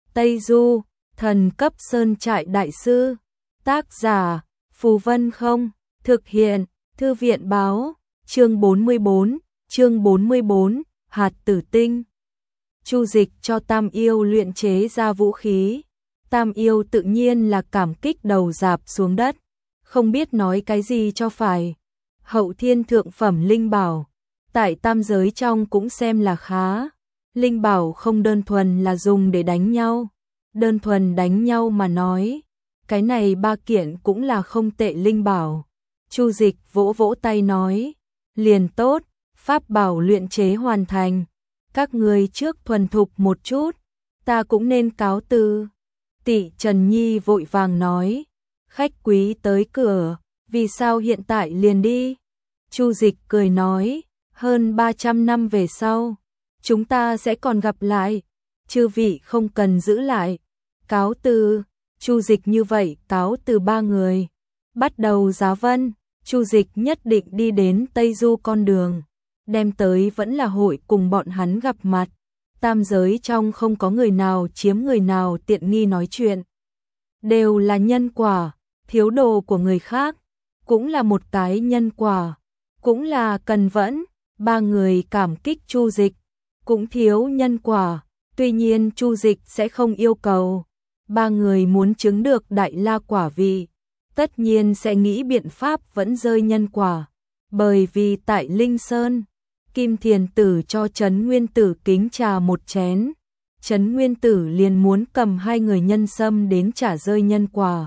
Tây Du, thần cấp sơn trại đại sư. Tác giả, Phù Vân Không, thực hiện, Thư viện báo, chương 44, hạt tử tinh. Chu Dịch cho Tam Yêu luyện chế ra vũ khí. Tam Yêu tự nhiên là cảm kích đầu rạp xuống đất, không biết nói cái gì cho phải. Hậu thiên thượng phẩm linh bảo, tại tam giới trong cũng xem là khá. Linh bảo không đơn thuần là dùng để đánh nhau, đơn thuần đánh nhau mà nói, cái này ba kiện cũng là không tệ linh bảo. Chu Dịch vỗ vỗ tay nói, liền tốt, pháp bảo luyện chế hoàn thành, các người trước thuần thục một chút, ta cũng nên cáo từ. Tỷ Trần Nhi vội vàng nói, khách quý tới cửa, vì sao hiện tại liền đi? Chu Dịch cười nói, hơn 300 năm về sau, chúng ta sẽ còn gặp lại, chư vị không cần giữ lại. Cáo từ. Chu Dịch như vậy cáo từ ba người. Bắt đầu giá vân, Chu Dịch nhất định đi đến Tây Du con đường, đem tới vẫn là hội cùng bọn hắn gặp mặt. Tam giới trong không có người nào chiếm người nào tiện nghi nói chuyện. Đều là nhân quả, thiếu đồ của người khác, cũng là một cái nhân quả, cũng là cần vẫn. Ba người cảm kích Chu Dịch, cũng thiếu nhân quả, tuy nhiên Chu Dịch sẽ không yêu cầu. Ba người muốn chứng được đại la quả vị, tất nhiên sẽ nghĩ biện pháp vẫn rơi nhân quả. Bởi vì tại Linh Sơn, Kim Thiền Tử cho Trấn Nguyên Tử kính trà một chén, Trấn Nguyên Tử liền muốn cầm hai người nhân sâm đến trả rơi nhân quả.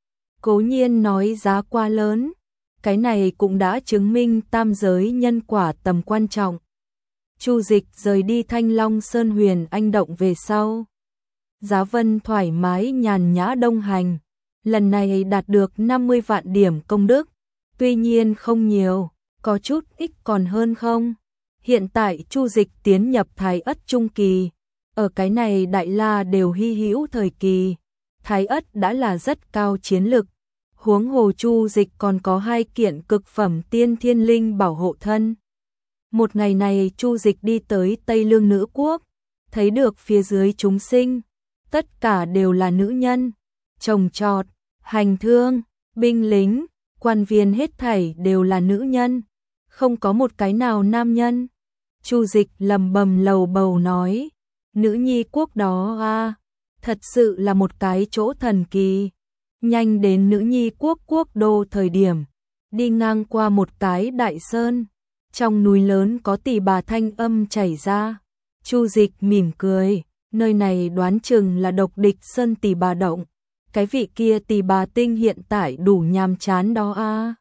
Cố nhiên nói giá quá lớn, cái này cũng đã chứng minh tam giới nhân quả tầm quan trọng. Chu Dịch rời đi Thanh Long Sơn Huyền Anh Động về sau, Giá Vân thoải mái nhàn nhã đông hành, lần này đạt được 50 vạn điểm công đức, tuy nhiên không nhiều, có chút ít còn hơn không. Hiện tại Chu Dịch tiến nhập Thái Ất trung kỳ, ở cái này đại la đều hy hữu thời kỳ, Thái Ất đã là rất cao chiến lực, huống hồ Chu Dịch còn có 2 kiện cực phẩm tiên thiên linh bảo hộ thân. Một ngày này Chu Dịch đi tới Tây Lương Nữ Quốc, thấy được phía dưới chúng sinh, tất cả đều là nữ nhân, trồng trọt, hành thương, binh lính, quan viên hết thảy đều là nữ nhân, không có một cái nào nam nhân. Chu Dịch lầm bầm lầu bầu nói, nữ nhi quốc đó a, thật sự là một cái chỗ thần kỳ. Nhanh đến nữ nhi quốc quốc đô thời điểm, đi ngang qua một cái đại sơn, trong núi lớn có tỷ bà thanh âm chảy ra. Chu Dịch mỉm cười, nơi này đoán chừng là Độc Địch Sơn tỷ bà động, cái vị kia tỷ bà tinh hiện tại đủ nhàm chán đó a.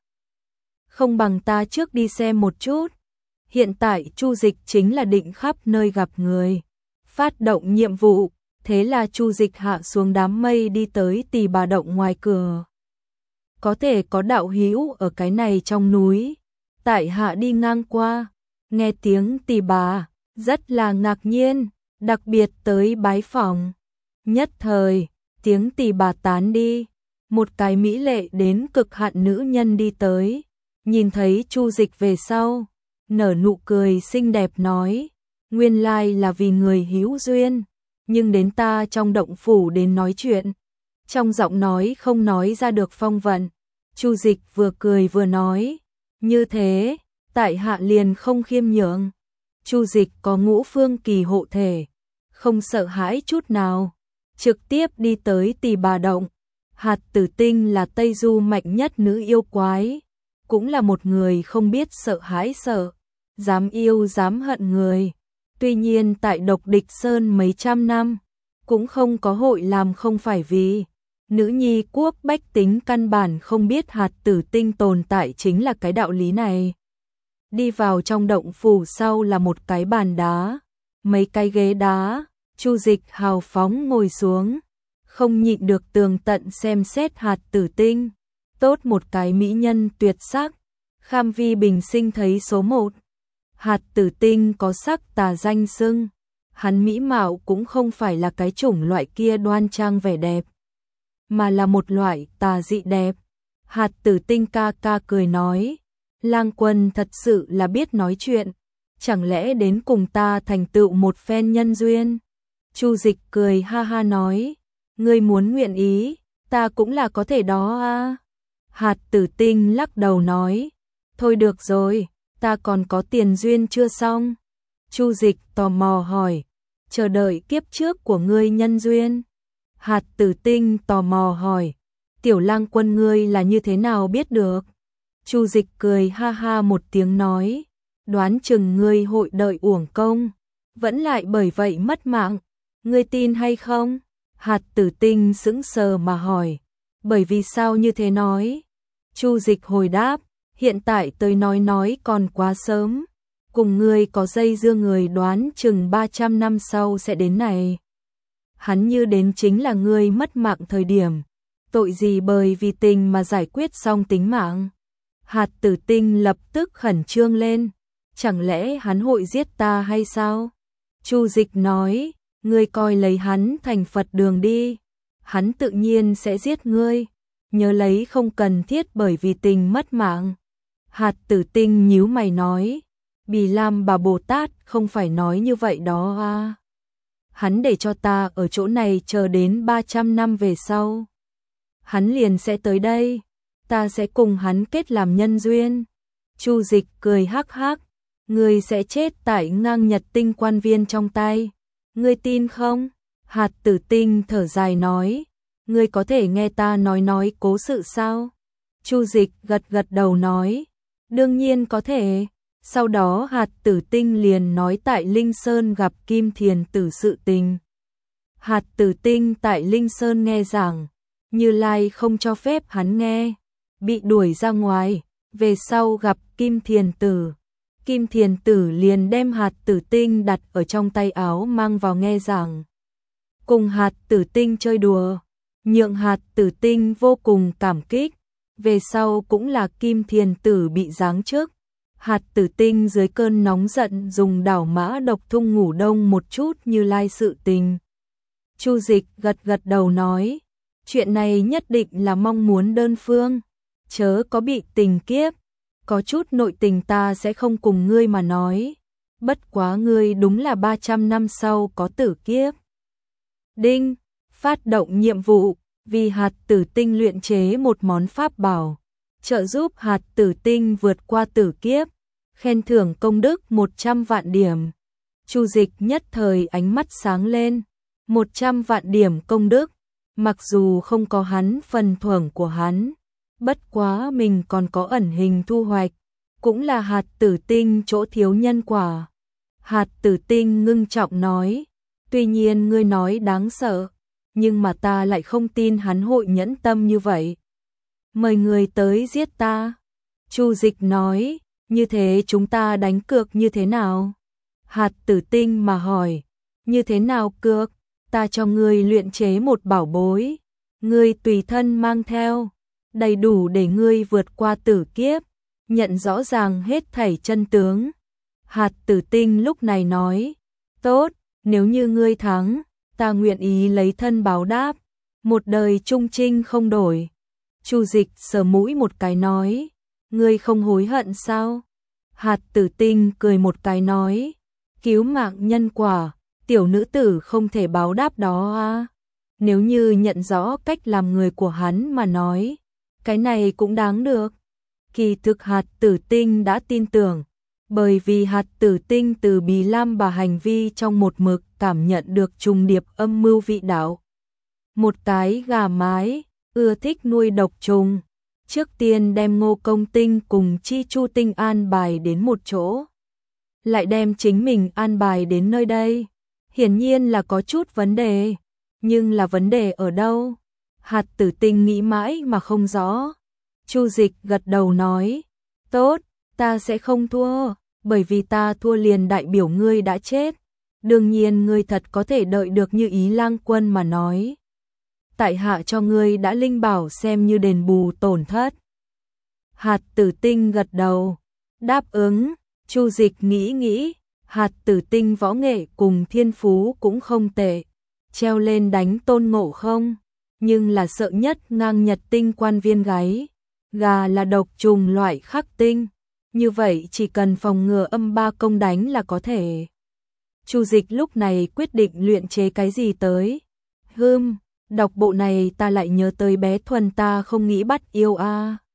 Không bằng ta trước đi xem một chút. Hiện tại Chu Dịch chính là định khắp nơi gặp người, phát động nhiệm vụ, thế là Chu Dịch hạ xuống đám mây đi tới tỷ bà động ngoài cửa. Có thể có đạo hữu ở cái này trong núi, tại hạ đi ngang qua, nghe tiếng tỷ bà, rất là ngạc nhiên, đặc biệt tới bái phỏng. Nhất thời, tiếng tỷ bà tán đi, một cái mỹ lệ đến cực hạn nữ nhân đi tới, nhìn thấy Chu Dịch về sau, nở nụ cười xinh đẹp nói, nguyên lai là vì người hữu duyên, nhưng đến ta trong động phủ đến nói chuyện. Trong giọng nói không nói ra được phong vận, Chu Dịch vừa cười vừa nói, như thế, tại hạ liền không khiêm nhượng. Chu Dịch có Ngũ Phương Kỳ hộ thể, không sợ hãi chút nào, trực tiếp đi tới tỷ bà động. Hạt tử tinh là Tây Du mạnh nhất nữ yêu quái, cũng là một người không biết sợ hãi sợ, dám yêu dám hận người. Tuy nhiên tại Độc Địch Sơn mấy trăm năm, cũng không có hội làm không phải vì nữ nhi quốc bách tính căn bản không biết hạt tử tinh tồn tại chính là cái đạo lý này. Đi vào trong động phủ sau là một cái bàn đá, mấy cái ghế đá, Chu Dịch hào phóng ngồi xuống, không nhịn được tường tận xem xét hạt tử tinh, tốt một cái mỹ nhân tuyệt sắc, Kham Vi bình sinh thấy số 1. Hạt tử tinh có sắc tà danh xưng, hắn mỹ mạo cũng không phải là cái chủng loại kia đoan trang vẻ đẹp, mà là một loại tà dị đẹp. Hạt tử tinh ca ca cười nói, Lang Quân thật sự là biết nói chuyện, chẳng lẽ đến cùng ta thành tựu một phen nhân duyên. Chu Dịch cười ha ha nói, ngươi muốn nguyện ý, ta cũng là có thể đó a. Hạt Tử Tinh lắc đầu nói, thôi được rồi, ta còn có tiền duyên chưa xong. Chu Dịch tò mò hỏi, chờ đợi kiếp trước của ngươi nhân duyên. Hạt Tử Tinh tò mò hỏi, Tiểu Lang Quân ngươi là như thế nào biết được? Chu Dịch cười ha ha một tiếng nói, đoán chừng ngươi hội đợi uổng công, vẫn lại bởi vậy mất mạng, ngươi tin hay không? Hạt Tử Tinh sững sờ mà hỏi, bởi vì sao như thế nói? Chu Dịch hồi đáp, hiện tại tôi nói còn quá sớm, cùng ngươi có dây dưa người đoán chừng 300 năm sau sẽ đến này. Hắn như đến chính là ngươi mất mạng thời điểm, tội gì bởi vì tình mà giải quyết xong tính mạng. Hạt Tử Tinh lập tức khẩn trương lên, chẳng lẽ hắn hội giết ta hay sao? Chu Dịch nói, ngươi coi lấy hắn thành Phật đường đi, hắn tự nhiên sẽ giết ngươi, nhớ lấy không cần thiết bởi vì tình mất mạng. Hạt Tử Tinh nhíu mày nói, Bì Lam Bà Bồ Tát không phải nói như vậy đó à. Hắn để cho ta ở chỗ này chờ đến 300 năm về sau. Hắn liền sẽ tới đây, ta sẽ cùng hắn kết làm nhân duyên. Chu Dịch cười hắc hắc, ngươi sẽ chết tại ngang Nhật Tinh quan viên trong tay. Ngươi tin không? Hạt Tử Tinh thở dài nói, ngươi có thể nghe ta nói cố sự sao? Chu Dịch gật gật đầu nói, đương nhiên có thể. Sau đó Hạt Tử Tinh liền nói tại Linh Sơn gặp Kim Thiền Tử sự tình. Hạt Tử Tinh tại Linh Sơn nghe giảng, Như Lai không cho phép hắn nghe, bị đuổi ra ngoài, về sau gặp Kim Thiền Tử. Kim Thiền Tử liền đem Hạt Tử Tinh đặt ở trong tay áo mang vào nghe giảng. Cùng Hạt Tử Tinh chơi đùa, nhượng Hạt Tử Tinh vô cùng cảm kích, về sau cũng là Kim Thiền Tử bị giáng chức. Hạt Tử Tinh dưới cơn nóng giận dùng đảo mã độc thung ngủ đông một chút Như Lai sự tình. Chu Dịch gật gật đầu nói, chuyện này nhất định là mong muốn đơn phương, chớ có bị tình kiếp, có chút nội tình ta sẽ không cùng ngươi mà nói, bất quá ngươi đúng là 300 năm sau có tử kiếp. Đinh, phát động nhiệm vụ, vì Hạt Tử Tinh luyện chế một món pháp bảo, trợ giúp Hạt Tử Tinh vượt qua tử kiếp, khen thưởng công đức 100 vạn điểm. Chu Dịch nhất thời ánh mắt sáng lên, 100 vạn điểm công đức, mặc dù không có hắn phần thưởng của hắn, bất quá mình còn có ẩn hình thu hoạch, cũng là Hạt Tử Tinh chỗ thiếu nhân quả. Hạt Tử Tinh ngưng trọng nói, tuy nhiên ngươi nói đáng sợ, nhưng mà ta lại không tin hắn hội nhẫn tâm như vậy. Mời người tới giết ta. Chu Dịch nói, như thế chúng ta đánh cược như thế nào? Hạt Tử Tinh mà hỏi, như thế nào cược? Ta cho ngươi luyện chế một bảo bối, ngươi tùy thân mang theo, đầy đủ để ngươi vượt qua tử kiếp, nhận rõ ràng hết thảy chân tướng. Hạt Tử Tinh lúc này nói, tốt, nếu như ngươi thắng, ta nguyện ý lấy thân báo đáp, một đời trung trinh không đổi. Chu Dịch sờ mũi một cái nói, ngươi không hối hận sao? Hạt Tử Tinh cười một cái nói, cứu mạng nhân quả, tiểu nữ tử không thể báo đáp đó à. Nếu như nhận rõ cách làm người của hắn mà nói, cái này cũng đáng được. Kỳ thực Hạt Tử Tinh đã tin tưởng, bởi vì Hạt Tử Tinh từ Bì Lam Bà hành vi trong một mực cảm nhận được trùng điệp âm mưu vị đạo. Một cái gà mái, ưa thích nuôi độc trùng, trước tiên đem Ngô Công Tinh cùng Chi Chu Tinh an bài đến một chỗ, lại đem chính mình an bài đến nơi đây. Hiển nhiên là có chút vấn đề, nhưng là vấn đề ở đâu? Hạt Tử Tinh nghĩ mãi mà không rõ. Chu Dịch gật đầu nói, tốt, ta sẽ không thua, bởi vì ta thua liền đại biểu ngươi đã chết. Đương nhiên ngươi thật có thể đợi được như ý Lang Quân mà nói. Tại hạ cho ngươi đã linh bảo xem như đền bù tổn thất. Hạt Tử Tinh gật đầu, đáp ứng. Chu Dịch nghĩ, Hạt Tử Tinh võ nghệ cùng thiên phú cũng không tệ, treo lên đánh Tôn Ngộ Không, nhưng là sợ nhất ngang Nhật Tinh quan viên gáy, gà là độc trùng loại khắc tinh, như vậy chỉ cần phòng ngừa âm ba công đánh là có thể. Chu Dịch lúc này quyết định luyện chế cái gì tới. Đọc bộ này ta lại nhớ tới bé Thuần, ta không nghĩ bắt yêu a.